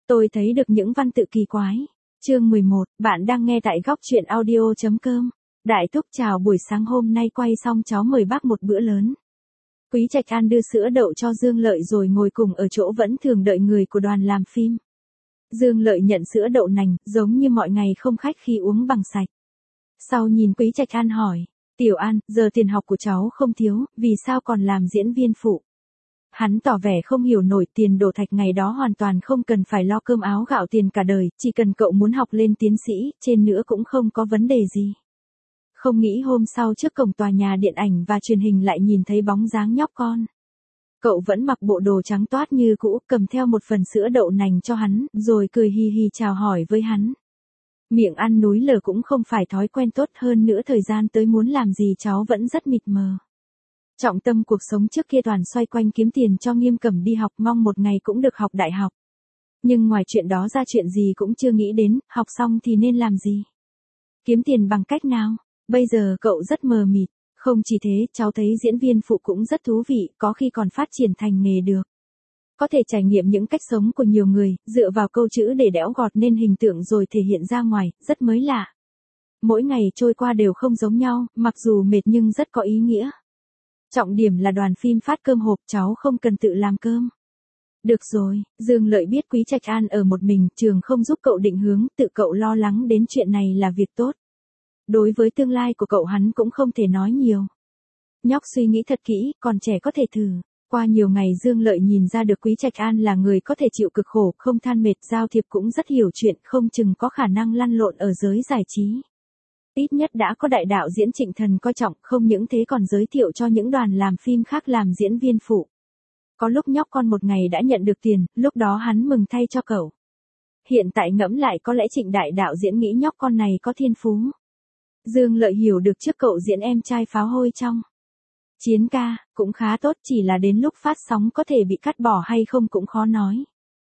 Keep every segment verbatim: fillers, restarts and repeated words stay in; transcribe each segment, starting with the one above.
Tôi thấy được những văn tự kỳ quái. Chương mười một, bạn đang nghe tại góc truyện audio.com. Đại thúc chào buổi sáng hôm nay quay xong cháu mời bác một bữa lớn. Quý Trạch An đưa sữa đậu cho Dương Lợi rồi ngồi cùng ở chỗ vẫn thường đợi người của đoàn làm phim. Dương Lợi nhận sữa đậu nành, giống như mọi ngày không khách khi uống bằng sạch. Sau nhìn Quý Trạch An hỏi, Tiểu An, giờ tiền học của cháu không thiếu, vì sao còn làm diễn viên phụ? Hắn tỏ vẻ không hiểu nổi, tiền đổ thạch ngày đó hoàn toàn không cần phải lo cơm áo gạo tiền cả đời, chỉ cần cậu muốn học lên tiến sĩ, trên nữa cũng không có vấn đề gì. Không nghĩ hôm sau trước cổng tòa nhà điện ảnh và truyền hình lại nhìn thấy bóng dáng nhóc con. Cậu vẫn mặc bộ đồ trắng toát như cũ, cầm theo một phần sữa đậu nành cho hắn, rồi cười hì hì chào hỏi với hắn. Miệng ăn núi lở cũng không phải thói quen tốt, hơn nữa thời gian tới muốn làm gì cháu vẫn rất mịt mờ. Trọng tâm cuộc sống trước kia toàn xoay quanh kiếm tiền cho Nghiêm Cẩm đi học, mong một ngày cũng được học đại học. Nhưng ngoài chuyện đó ra chuyện gì cũng chưa nghĩ đến, học xong thì nên làm gì? Kiếm tiền bằng cách nào? Bây giờ cậu rất mờ mịt. Không chỉ thế, cháu thấy diễn viên phụ cũng rất thú vị, có khi còn phát triển thành nghề được. Có thể trải nghiệm những cách sống của nhiều người, dựa vào câu chữ để đẽo gọt nên hình tượng rồi thể hiện ra ngoài, rất mới lạ. Mỗi ngày trôi qua đều không giống nhau, mặc dù mệt nhưng rất có ý nghĩa. Trọng điểm là đoàn phim phát cơm hộp, cháu không cần tự làm cơm. Được rồi, Dương Lợi biết Quý Trạch An ở một mình, trường không giúp cậu định hướng, tự cậu lo lắng đến chuyện này là việc tốt. Đối với tương lai của cậu hắn cũng không thể nói nhiều. Nhóc suy nghĩ thật kỹ, còn trẻ có thể thử. Qua nhiều ngày Dương Lợi nhìn ra được Quý Trạch An là người có thể chịu cực khổ, không than mệt, giao thiệp cũng rất hiểu chuyện, không chừng có khả năng lăn lộn ở giới giải trí. Ít nhất đã có đại đạo diễn Trịnh Thần coi trọng, không những thế còn giới thiệu cho những đoàn làm phim khác làm diễn viên phụ. Có lúc nhóc con một ngày đã nhận được tiền, lúc đó hắn mừng thay cho cậu. Hiện tại ngẫm lại có lẽ Trịnh đại đạo diễn nghĩ nhóc con này có thiên phú. Dương Lợi hiểu được trước cậu diễn em trai pháo hôi trong Chiến ca, cũng khá tốt, chỉ là đến lúc phát sóng có thể bị cắt bỏ hay không cũng khó nói.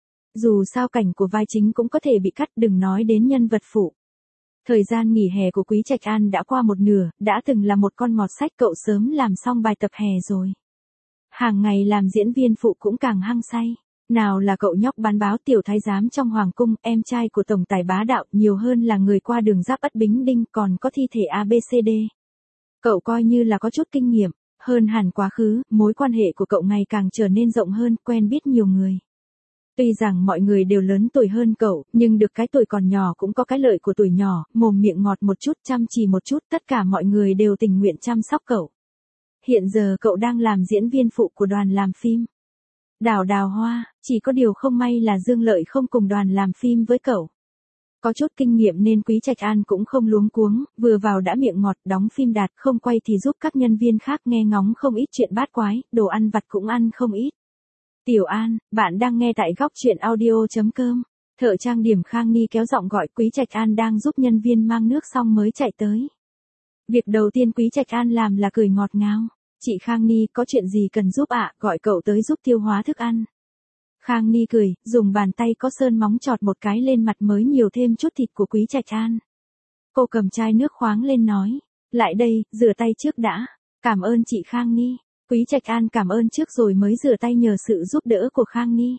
Dù sao cảnh của vai chính cũng có thể bị cắt, đừng nói đến nhân vật phụ. Thời gian nghỉ hè của Quý Trạch An đã qua một nửa, đã từng là một con mọt sách, cậu sớm làm xong bài tập hè rồi. Hàng ngày làm diễn viên phụ cũng càng hăng say. Nào là cậu nhóc bán báo tiểu thái giám trong hoàng cung, em trai của tổng tài bá đạo, nhiều hơn là người qua đường giáp Ất Bính Đinh, còn có thi thể a bê xê đê. Cậu coi như là có chút kinh nghiệm, hơn hẳn quá khứ, mối quan hệ của cậu ngày càng trở nên rộng hơn, quen biết nhiều người. Tuy rằng mọi người đều lớn tuổi hơn cậu, nhưng được cái tuổi còn nhỏ cũng có cái lợi của tuổi nhỏ, mồm miệng ngọt một chút, chăm chỉ một chút, tất cả mọi người đều tình nguyện chăm sóc cậu. Hiện giờ cậu đang làm diễn viên phụ của đoàn làm phim Đào Đào Hoa, chỉ có điều không may là Dương Lợi không cùng đoàn làm phim với cậu. Có chút kinh nghiệm nên Quý Trạch An cũng không luống cuống, vừa vào đã miệng ngọt, đóng phim đạt, không quay thì giúp các nhân viên khác nghe ngóng không ít chuyện bát quái, đồ ăn vặt cũng ăn không ít. Tiểu An, bạn đang nghe tại góc truyện audio.com. Thợ trang điểm Khang Ni kéo giọng gọi, Quý Trạch An đang giúp nhân viên mang nước xong mới chạy tới. Việc đầu tiên Quý Trạch An làm là cười ngọt ngào. Chị Khang Ni, có chuyện gì cần giúp ạ, à? Gọi cậu tới giúp tiêu hóa thức ăn. Khang Ni cười, dùng bàn tay có sơn móng chọt một cái lên mặt mới nhiều thêm chút thịt của Quý Trạch An. Cô cầm chai nước khoáng lên nói, lại đây, rửa tay trước đã. Cảm ơn chị Khang Ni. Quý Trạch An cảm ơn trước rồi mới rửa tay nhờ sự giúp đỡ của Khang Ni.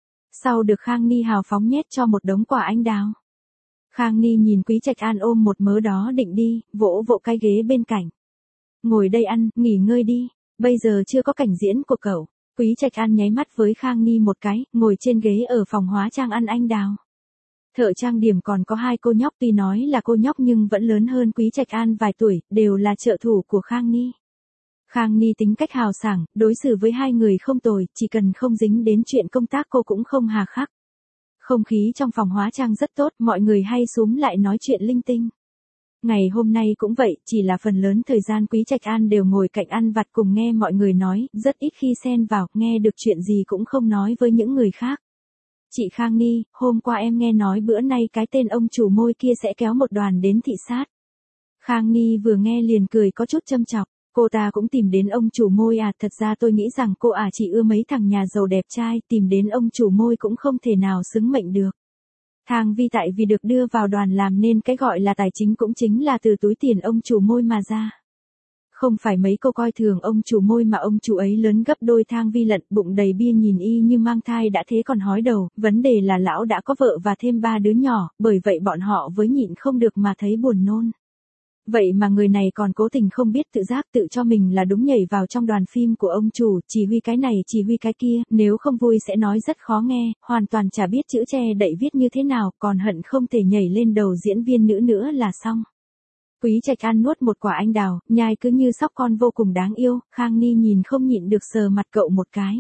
Sau được Khang Ni hào phóng nhét cho một đống quả anh đào. Khang Ni nhìn Quý Trạch An ôm một mớ đó định đi, vỗ vỗ cái ghế bên cạnh. Ngồi đây ăn, nghỉ ngơi đi, bây giờ chưa có cảnh diễn của cậu. Quý Trạch An nháy mắt với Khang Ni một cái, ngồi trên ghế ở phòng hóa trang ăn anh đào. Thợ trang điểm còn có hai cô nhóc, tuy nói là cô nhóc nhưng vẫn lớn hơn Quý Trạch An vài tuổi, đều là trợ thủ của Khang Ni. Khang Ni tính cách hào sảng, đối xử với hai người không tồi, chỉ cần không dính đến chuyện công tác cô cũng không hà khắc. Không khí trong phòng hóa trang rất tốt, mọi người hay xúm lại nói chuyện linh tinh. Ngày hôm nay cũng vậy, chỉ là phần lớn thời gian Quý Trạch An đều ngồi cạnh ăn vặt cùng nghe mọi người nói, rất ít khi xen vào, nghe được chuyện gì cũng không nói với những người khác. Chị Khang Ni, hôm qua em nghe nói bữa nay cái tên ông chủ môi kia sẽ kéo một đoàn đến thị sát. Khang Ni vừa nghe liền cười có chút châm chọc, cô ta cũng tìm đến ông chủ môi à, thật ra tôi nghĩ rằng cô à chỉ ưa mấy thằng nhà giàu đẹp trai, tìm đến ông chủ môi cũng không thể nào xứng mệnh được. Thang Vi tại vì được đưa vào đoàn làm nên cái gọi là tài chính cũng chính là từ túi tiền ông chủ môi mà ra. Không phải mấy cô coi thường ông chủ môi mà ông chủ ấy lớn gấp đôi Thang Vi Lận, bụng đầy bia nhìn y như mang thai đã thế còn hói đầu, vấn đề là lão đã có vợ và thêm ba đứa nhỏ, bởi vậy bọn họ với nhịn không được mà thấy buồn nôn. Vậy mà người này còn cố tình không biết tự giác tự cho mình là đúng nhảy vào trong đoàn phim của ông chủ, chỉ huy cái này chỉ huy cái kia, nếu không vui sẽ nói rất khó nghe, hoàn toàn chả biết chữ che đậy viết như thế nào, còn hận không thể nhảy lên đầu diễn viên nữ nữa là xong. Quý Trạch An nuốt một quả anh đào, nhai cứ như sóc con vô cùng đáng yêu, Khang Ni nhìn không nhịn được sờ mặt cậu một cái.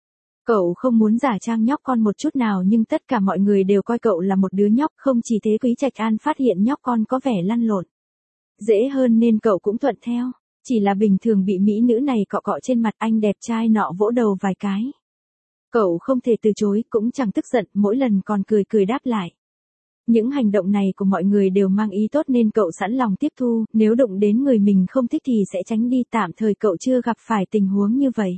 Cậu không muốn giả trang nhóc con một chút nào nhưng tất cả mọi người đều coi cậu là một đứa nhóc, không chỉ thế Quý Trạch An phát hiện nhóc con có vẻ lăn lộn dễ hơn nên cậu cũng thuận theo, chỉ là bình thường bị mỹ nữ này cọ cọ trên mặt anh đẹp trai nọ vỗ đầu vài cái. Cậu không thể từ chối, cũng chẳng tức giận, mỗi lần còn cười cười đáp lại. Những hành động này của mọi người đều mang ý tốt nên cậu sẵn lòng tiếp thu, nếu đụng đến người mình không thích thì sẽ tránh đi, tạm thời cậu chưa gặp phải tình huống như vậy.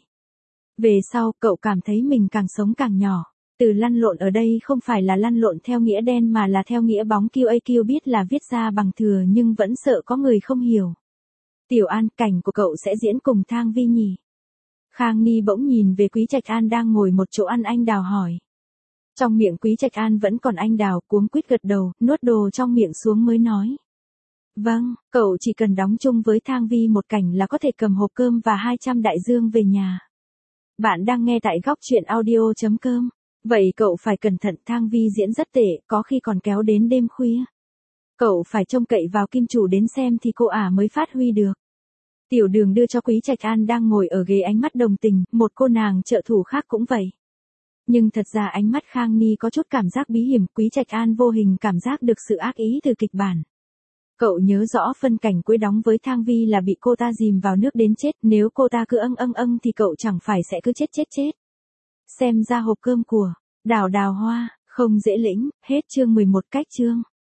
Về sau, cậu cảm thấy mình càng sống càng nhỏ. Từ lăn lộn ở đây không phải là lăn lộn theo nghĩa đen mà là theo nghĩa bóng, quy a quy biết là viết ra bằng thừa nhưng vẫn sợ có người không hiểu. Tiểu An, cảnh của cậu sẽ diễn cùng Thang Vi nhỉ? Khang Ni bỗng nhìn về Quý Trạch An đang ngồi một chỗ ăn anh đào hỏi. Trong miệng Quý Trạch An vẫn còn anh đào, cuống quýt gật đầu, nuốt đồ trong miệng xuống mới nói. Vâng, cậu chỉ cần đóng chung với Thang Vi một cảnh là có thể cầm hộp cơm và hai trăm đại dương về nhà. Bạn đang nghe tại góc truyện audio chấm com. Vậy cậu phải cẩn thận, Thang Vi diễn rất tệ, có khi còn kéo đến đêm khuya. Cậu phải trông cậy vào kim chủ đến xem thì cô ả mới phát huy được. Tiểu Đường đưa cho Quý Trạch An đang ngồi ở ghế ánh mắt đồng tình, một cô nàng trợ thủ khác cũng vậy. Nhưng thật ra ánh mắt Khang Ni có chút cảm giác bí hiểm, Quý Trạch An vô hình cảm giác được sự ác ý từ kịch bản. Cậu nhớ rõ phân cảnh cuối đóng với Thang Vi là bị cô ta dìm vào nước đến chết, nếu cô ta cứ âng âng âng thì cậu chẳng phải sẽ cứ chết chết chết. Xem ra hộp cơm của Đào Đào Hoa không dễ lĩnh, hết chương mười một cách chương.